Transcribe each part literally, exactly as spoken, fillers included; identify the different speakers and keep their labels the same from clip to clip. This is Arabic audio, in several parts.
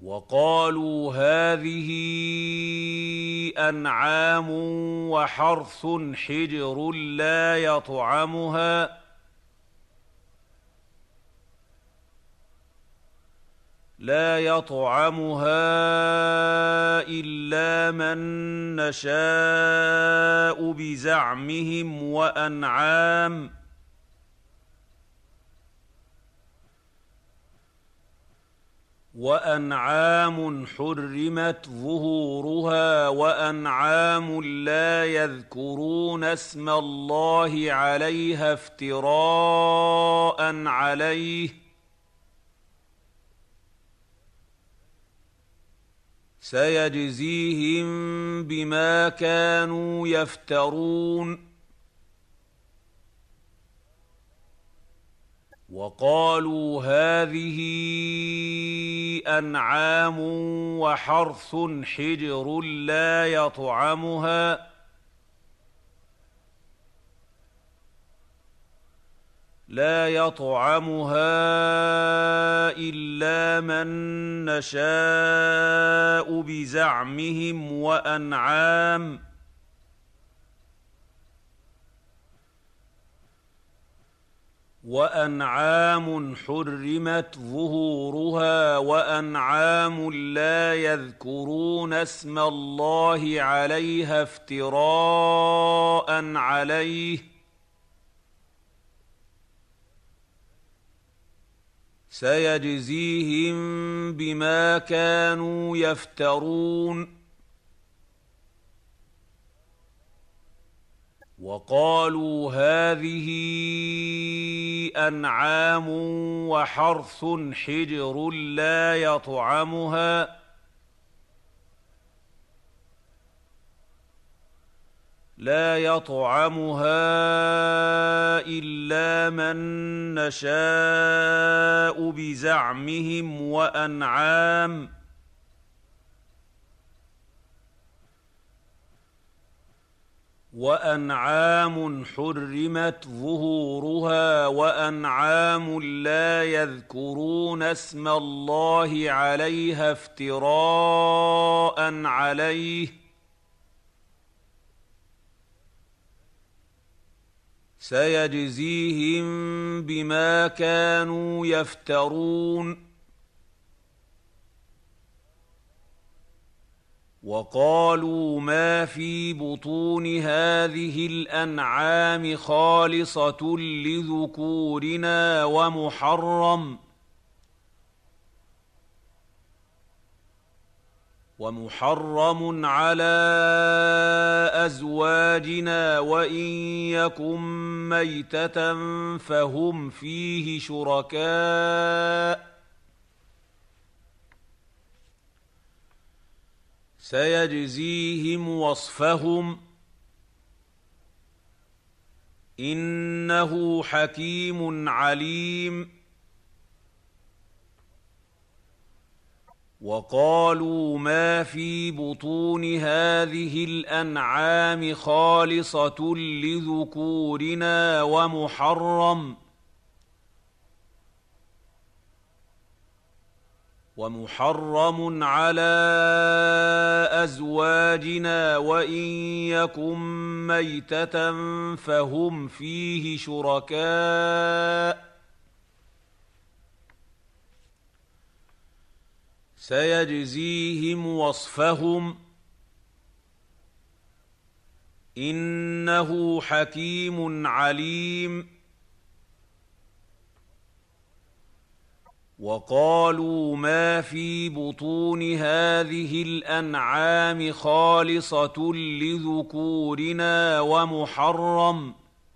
Speaker 1: وقالوا هذه أنعام وحرث حجر لا يطعمها لا يطعمها إلا من نشاء بزعمهم وأنعام وأنعام حرمت ظهورها وأنعام لا يذكرون اسم الله عليها افتراء عليه سيجزيهم بما كانوا يفترون. وقالوا هذه أنعام وحرث حجر لا يطعمها لا يطعمها إلا من نشاء بزعمهم وأنعام وأنعام حرمت ظهورها وأنعام لا يذكرون اسم الله عليها افتراء عليه سيجزيهم بما كانوا يفترون. وقالوا هذه أنعام وحرث حجر لا يطعمها لا يطعمها إلا من نشاء بزعمهم وأنعام وأنعام حرمت ظهورها وأنعام لا يذكرون اسم الله عليها افتراء عليه سيجزيهم بما كانوا يفترون. وقالوا ما في بطون هذه الأنعام خالصة لذكورنا ومحرم ومحرم على أزواجنا وإن يكن ميتة فهم فيه شركاء سيجزيهم وصفهم إنه حكيم عليم. وقالوا ما في بطون هذه الأنعام خالصة لذكورنا ومحرم ومحرم على أزواجنا وإن يكن ميتة فهم فيه شركاء سيجزيهم وصفهم إنه حكيم عليم. وقالوا ما في بطون هذه الأنعام خالصة لذكورنا ومحرم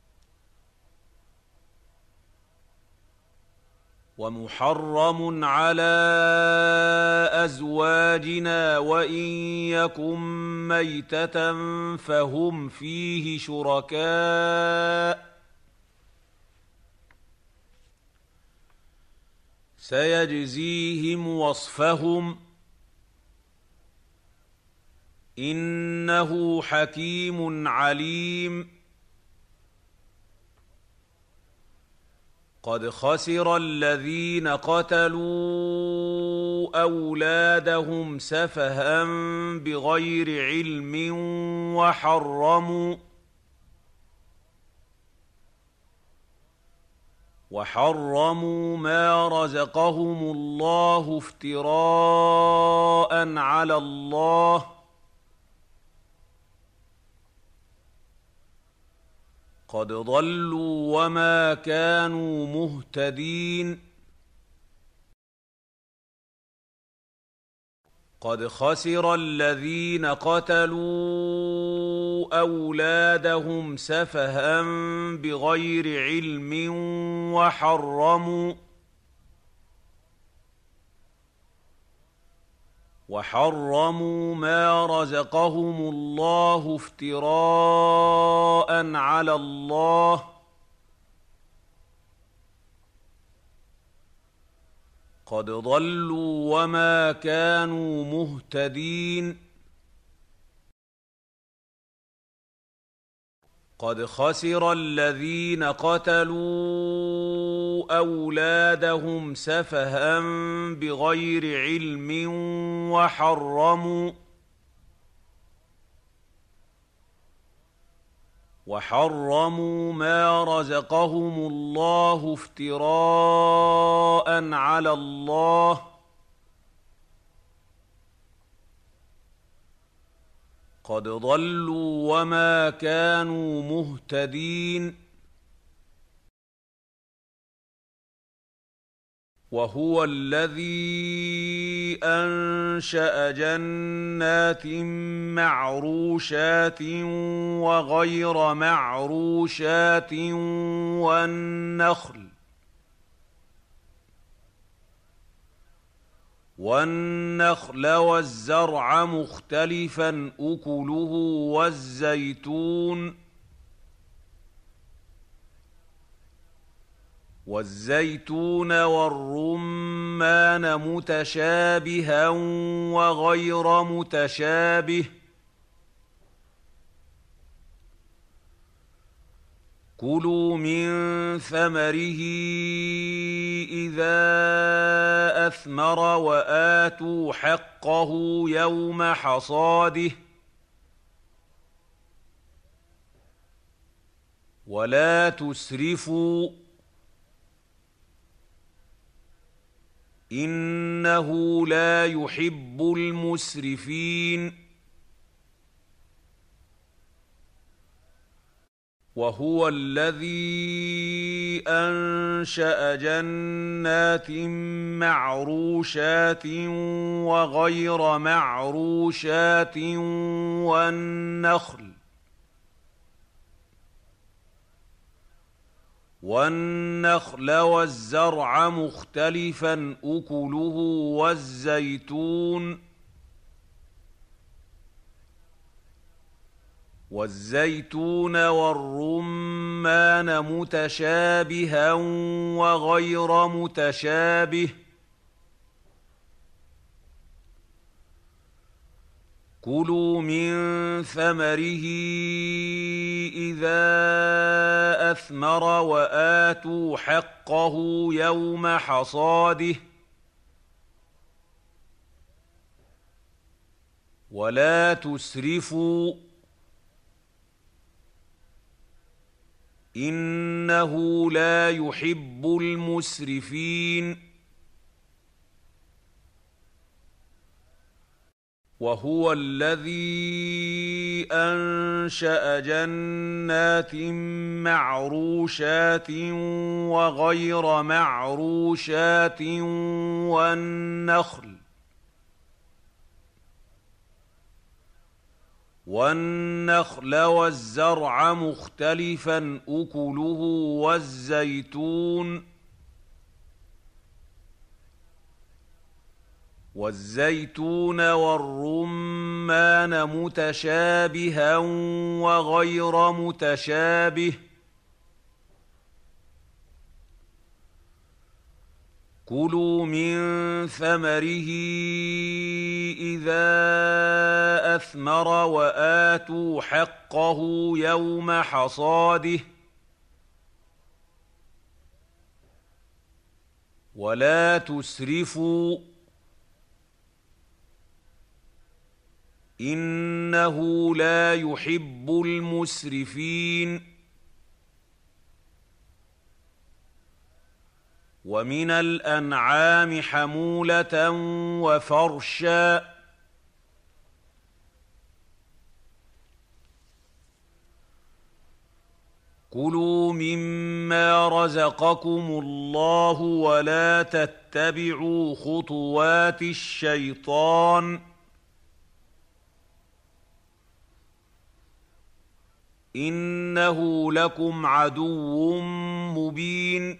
Speaker 1: ومحرم على أزواجنا وإن يكن ميتة فهم فيه شركاء سيجزيهم وصفهم إنه حكيم عليم. قد خسر الذين قتلوا أولادهم سفها بغير علم وحرموا وحرموا ما رزقهم الله افتراء على الله قد ضلوا وما كانوا مهتدين قد خسر الذين قتلوا أولادهم سفها بغير علم وحرموا وحرموا ما رزقهم الله افتراء على الله قد ضلوا وما كانوا مهتدين قد خسر الذين قتلوا أولادهم سفها بغير علم وحرموا وحرموا ما رزقهم الله افتراء على الله قد ضلوا وما كانوا مهتدين وهو الذي أنشأ جنات معروشات وغير معروشات والنخل والنخل والزرع مختلفا أكله والزيتون والزيتون والرمان متشابها وغير متشابه كلوا من ثمره إذا أثمر وآتوا حقه يوم حصاده ولا تسرفوا إنه لا يحب المسرفين وهو الذي أنشأ جنات معروشات وغير معروشات والنخل والنخل والزرع مختلفا أكله والزيتون والزيتون والرمان متشابها وغير متشابه كلوا من ثمره إذا أثمر وآتوا حقه يوم حصاده ولا تسرفوا إنه لا يحب المسرفين وهو الذي أنشأ جنات معروشات وغير معروشات والنخل والنخل والزرع مختلفا أكله والزيتون والزيتون والرمان متشابها وغير متشابه كلوا من ثمره إذا أثمر وآتوا حقه يوم حصاده ولا تسرفوا إنه لا يحب المسرفين ومن الأنعام حمولة وفرشا كلوا مما رزقكم الله ولا تتبعوا خطوات الشيطان إنه لكم عدو مبين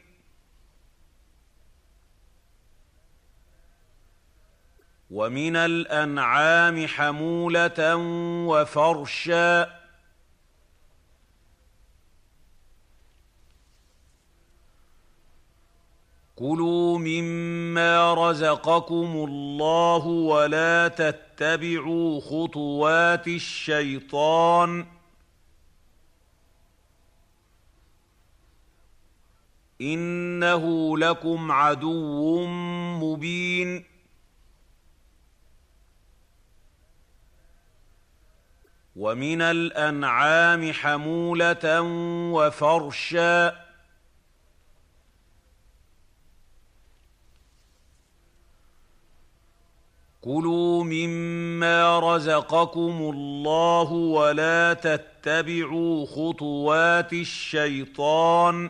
Speaker 1: ومن الأنعام حمولة وفرشا كلوا مما رزقكم الله ولا تتبعوا خطوات الشيطان إنه لكم عدو مبين ومن الأنعام حمولة وفرشا كلوا مما رزقكم الله ولا تتبعوا خطوات الشيطان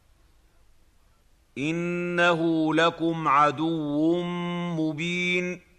Speaker 1: إنه لكم عدو مبين